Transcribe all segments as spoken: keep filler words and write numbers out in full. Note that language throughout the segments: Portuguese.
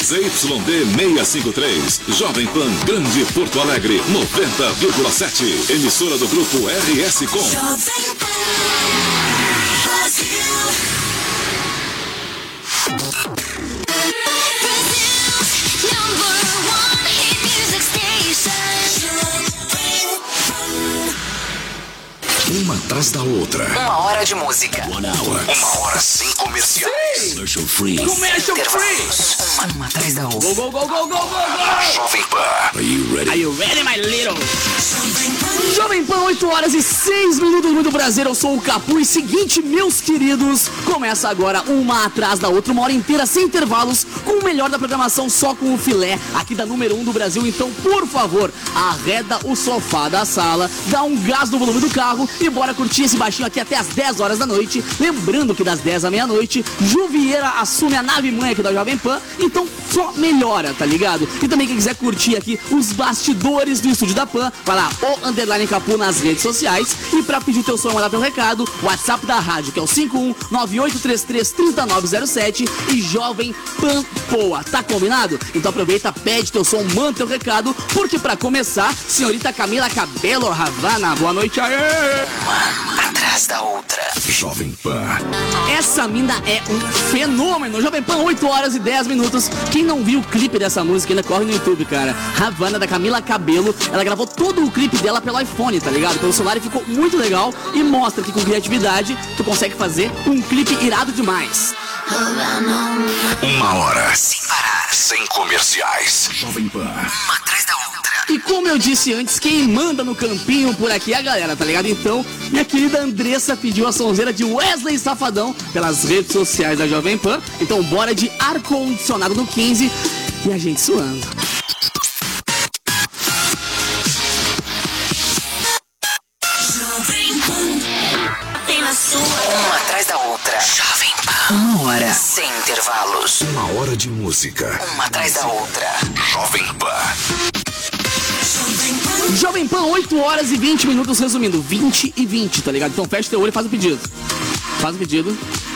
Z Y D seiscentos e cinquenta e três, Jovem Pan Grande Porto Alegre, noventa vírgula sete. Emissora do Grupo R S Com. Jovem Pan Brasil. Uma atrás da outra. Uma hora de música. One hour. Uma hora sem comerciais. Commercial free. Commercial free. Uma, uma atrás da outra. Go, go, go, go, go, go, go. Jovem Pan. Are you ready? Are you ready, my little? Jovem Pan, oito horas e seis minutos, muito prazer, eu sou o Capu. E seguinte, meus queridos, começa agora uma atrás da outra, uma hora inteira sem intervalos, com o melhor da programação, só com o filé aqui da número um do Brasil. Então, por favor, arreda o sofá da sala, dá um gás no volume do carro e bora curtir esse baixinho aqui até as dez horas da noite. Lembrando que das dez à meia-noite, Juvieira assume a nave mãe aqui da Jovem Pan, então só melhora, tá ligado? E também quem quiser curtir aqui os bastidores do estúdio da Pan, vai lá, o underline Capu nas redes sociais. E pra pedir teu som e mandar teu recado, WhatsApp da rádio, que é o cinco um nove oito três três, três nove zero sete e Jovem Pan Poa, tá combinado? Então aproveita, pede teu som, manda teu recado, porque pra começar, senhorita Camila Cabello Havana, boa noite aí! Uma atrás da outra. Jovem Pan. Essa mina é um fenômeno. Jovem Pan, oito horas e dez minutos. Quem não viu o clipe dessa música ainda corre no YouTube, cara. Havana, da Camila Cabello. Ela gravou todo o clipe dela pelo iPhone, tá ligado? Pelo celular, e ficou muito legal. E mostra que com criatividade tu consegue fazer um clipe irado demais. Uma hora sem parar, sem comerciais. Jovem Pan. Uma atrás da outra. E como eu disse antes, quem manda no campinho por aqui é a galera, tá ligado? Então, minha querida Andressa pediu a sonzeira de Wesley Safadão pelas redes sociais da Jovem Pan. Então bora de ar-condicionado no quinze e a gente suando. Jovem Pan. Apenas sua. Uma atrás da outra. Jovem Pan. Uma hora sem intervalos. Uma hora de música. Uma atrás da outra. Jovem Pan. Jovem Pan, oito horas e vinte minutos, resumindo, vinte e vinte, tá ligado? Então fecha teu olho e faz o pedido. Faz o pedido.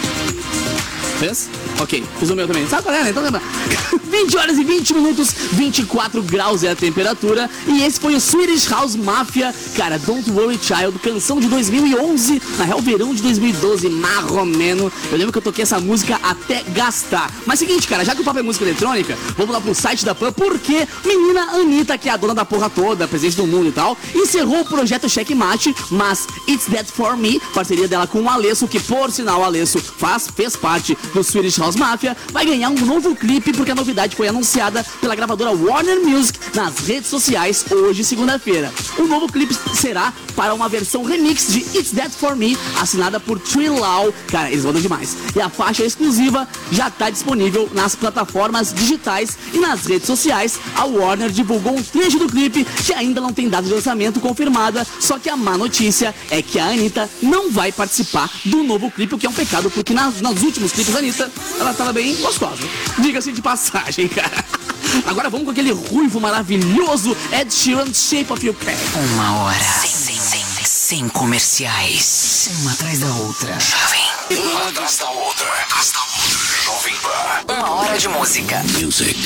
Fez? Ok, fiz o meu também. Sabe qual é, né? Então lembra. vinte horas e vinte minutos, vinte e quatro graus é a temperatura. E esse foi o Swedish House Mafia, cara, Don't Worry Child, canção de dois mil e onze, na real verão de dois mil e doze, marromeno. Eu lembro que eu toquei essa música até gastar. Mas seguinte, cara, já que o papo é música eletrônica, vamos lá pro site da Pan, porque menina Anitta, que é a dona da porra toda, presidente do mundo e tal, encerrou o projeto Checkmate, mas It's That For Me, parceria dela com o Alesso, que por sinal o Alesso faz, fez parte do Swedish House Mafia, vai ganhar um novo clipe, porque a novidade foi anunciada pela gravadora Warner Music nas redes sociais hoje, segunda-feira. O novo clipe será para uma versão remix de It's That For Me, assinada por Trilau. Cara, eles mandam demais. E a faixa exclusiva já está disponível nas plataformas digitais e nas redes sociais. A Warner divulgou um trecho do clipe que ainda não tem data de lançamento confirmada, só que a má notícia é que a Anitta não vai participar do novo clipe, o que é um pecado, porque nas, nos últimos clipes da Anitta, ela estava bem gostosa. Diga-se de passagem, cara. Agora vamos com aquele ruivo maravilhoso Ed Sheeran, Shape of You Can. Uma hora sem, sem, sem, sem comerciais. Uma atrás da outra. Jovem. Uma atrás da outra. Atrás da outra. Jovem Pan. Uma hora de música. Music.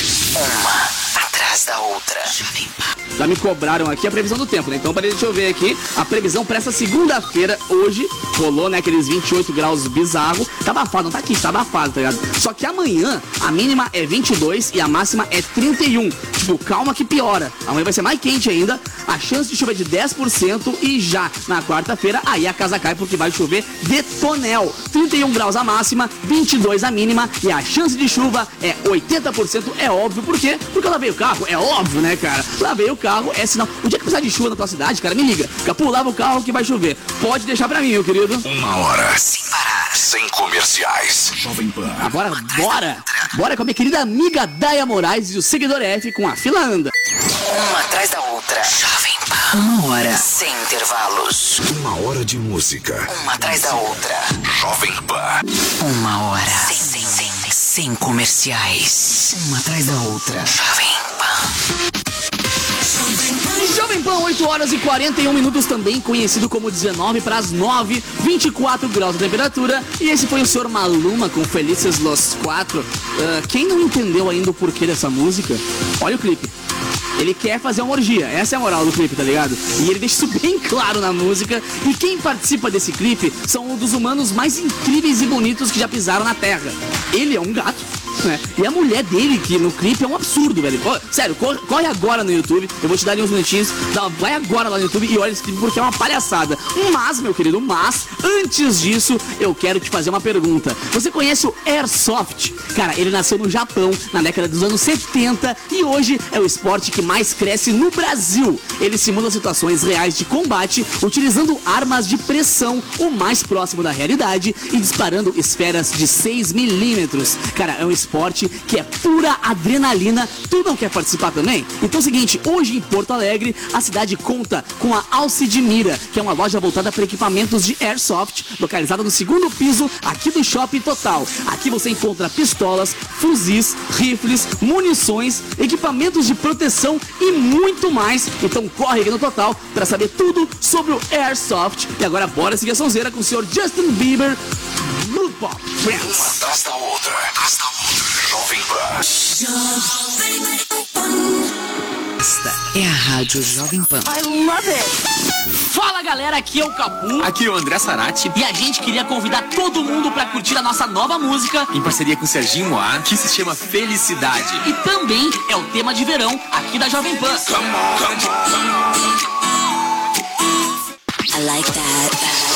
Uma atrás da outra. Jovem Pan. Já me cobraram aqui a previsão do tempo, né? Então, peraí, deixa eu ver aqui. A previsão para essa segunda-feira, hoje, rolou, né, aqueles vinte e oito graus bizarro. Tá abafado, não tá aqui, tá abafado, tá ligado? Só que amanhã, a mínima é vinte e dois e a máxima é trinta e um. Tipo, calma que piora. Amanhã vai ser mais quente ainda. A chance de chuva é de dez por cento e já na quarta-feira, aí a casa cai porque vai chover de tonel. trinta e um graus a máxima, vinte e dois a mínima e a chance de chuva é oitenta por cento. É óbvio, por quê? Porque eu lavei o carro, é óbvio, né, cara? Lavei o carro, é sinal. O dia que precisar de chuva na tua cidade, cara, me liga. Capu, lava o carro que vai chover. Pode deixar pra mim, meu querido. Uma hora sem parar. Sem comerciais. Jovem Pan. Agora, bora! Bora com a minha querida amiga Daya Moraes e o Seguidor F com a fila anda. Uma atrás da outra. Jovem Pan. Uma hora sem intervalos. Uma hora de música. Uma atrás da outra. Jovem Pan. Uma hora sem, sem, sem, sem comerciais. Uma atrás da outra. Jovem Pan. Jovem Pan, oito horas e quarenta e um minutos, também conhecido como dezenove para as nove, vinte e quatro graus de temperatura. E esse foi o senhor Maluma com Felices Los Quatro. Uh, quem não entendeu ainda o porquê dessa música, olha o clipe. Ele quer fazer uma orgia, essa é a moral do clipe, tá ligado? E ele deixa isso bem claro na música. E quem participa desse clipe são um dos humanos mais incríveis e bonitos que já pisaram na Terra. Ele é um gato, né? E a mulher dele, que no clipe é um absurdo, velho. Pô, sério, corre, corre agora no YouTube. Eu vou te dar ali uns minutinhos. Dá, vai agora lá no YouTube e olha esse clipe porque é uma palhaçada. Mas, meu querido, mas, antes disso, eu quero te fazer uma pergunta. Você conhece o Airsoft? Cara, ele nasceu no Japão na década dos anos setenta e hoje é o esporte que mais cresce no Brasil. Ele simula situações reais de combate utilizando armas de pressão o mais próximo da realidade e disparando esferas de seis milímetros. Cara, é um esporte que é pura adrenalina. Tu não quer participar também? Então é o seguinte, hoje em Porto Alegre, a cidade conta com a Alcidimira, que é uma loja voltada para equipamentos de Airsoft, localizada no segundo piso aqui do Shopping Total. Aqui você encontra pistolas, fuzis, rifles, munições, equipamentos de proteção e muito mais. Então corre aqui no Total para saber tudo sobre o Airsoft. E agora bora seguir a sonzeira com o senhor Justin Bieber. Blue Pop Friends. Uma atrás da outra, atrás da outra. Jovem Pan. Esta é a Rádio Jovem Pan. I love it. Fala galera, aqui é o Capu. Aqui é o André Sarati. E a gente queria convidar todo mundo pra curtir a nossa nova música em parceria com o Serginho Moá, que se chama Felicidade. E também é o tema de verão aqui da Jovem Pan. Come on, come on. I like that.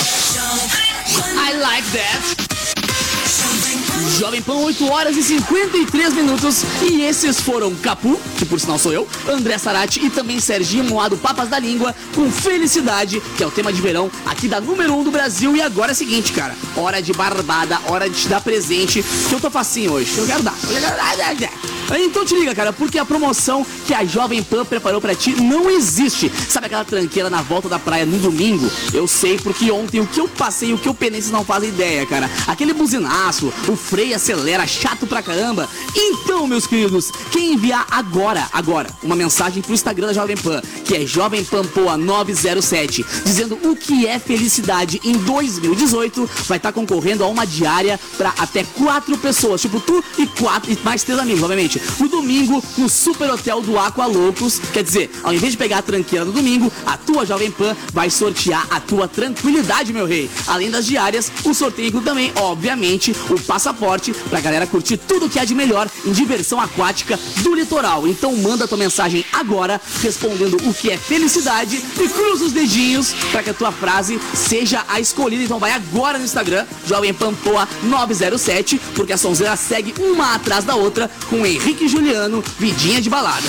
I like that. Jovem Pan, oito horas e cinquenta e três minutos. E esses foram Capu, que por sinal sou eu, André Sarati e também Serginho Moado Papas da Língua com Felicidade, que é o tema de verão aqui da número um do Brasil. E agora é o seguinte, cara, hora de barbada, hora de te dar presente, que eu tô facinho hoje, eu quero dar. Eu quero dar. Então te liga, cara, porque a promoção que a Jovem Pan preparou pra ti não existe. Sabe aquela tranqueira na volta da praia no domingo? Eu sei, porque ontem o que eu passei, o que eu penei, vocês não fazem ideia, cara. Aquele buzinaço, o freio acelera, chato pra caramba. Então, meus queridos, quem enviar agora, agora, uma mensagem pro Instagram da Jovem Pan, que é Jovem Pan Poa nove zero sete, dizendo o que é felicidade em dois mil e dezoito, vai estar tá concorrendo a uma diária pra até quatro pessoas, tipo tu e quatro, e mais três amigos, obviamente. No domingo, no Super Hotel do Aqua Loucos. Quer dizer, ao invés de pegar a tranqueira no domingo, a tua Jovem Pan vai sortear a tua tranquilidade, meu rei. Além das diárias, o sorteio inclui também, obviamente, o passaporte pra galera curtir tudo que há de melhor em diversão aquática do litoral. Então manda tua mensagem agora, respondendo o que é felicidade, e cruza os dedinhos pra que a tua frase seja a escolhida. Então vai agora no Instagram, Jovem Pan Poa nove zero sete, porque a sonzeira segue uma atrás da outra com o Henrique e Juliano, vidinha de balada.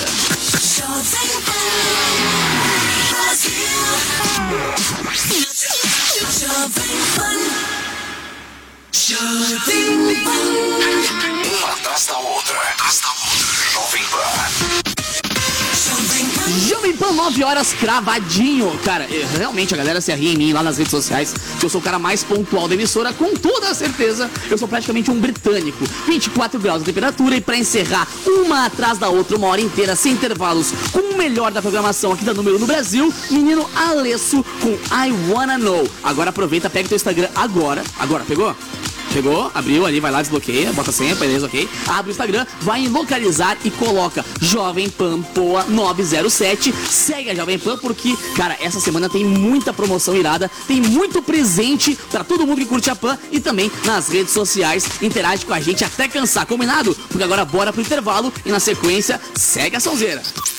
Uma atrás da outra, atrás da outra. Jovem Pan. Jovem Pan, nove horas cravadinho. Cara, eu, realmente a galera se arria em mim lá nas redes sociais, que eu sou o cara mais pontual da emissora, com toda a certeza. Eu sou praticamente um britânico. vinte e quatro graus de temperatura, e pra encerrar uma atrás da outra, uma hora inteira, sem intervalos, com o melhor da programação aqui da número no Brasil, menino Alesso com I Wanna Know. Agora aproveita, pega o teu Instagram agora. Agora, pegou? Chegou, abriu ali, vai lá, desbloqueia, bota a senha, beleza, ok? Abre o Instagram, vai em localizar e coloca Jovem Pan Poa nove zero sete. Segue a Jovem Pan porque, cara, essa semana tem muita promoção irada, tem muito presente pra todo mundo que curte a Pan e também nas redes sociais. Interage com a gente até cansar, combinado? Porque agora bora pro intervalo e na sequência segue a sonzeira.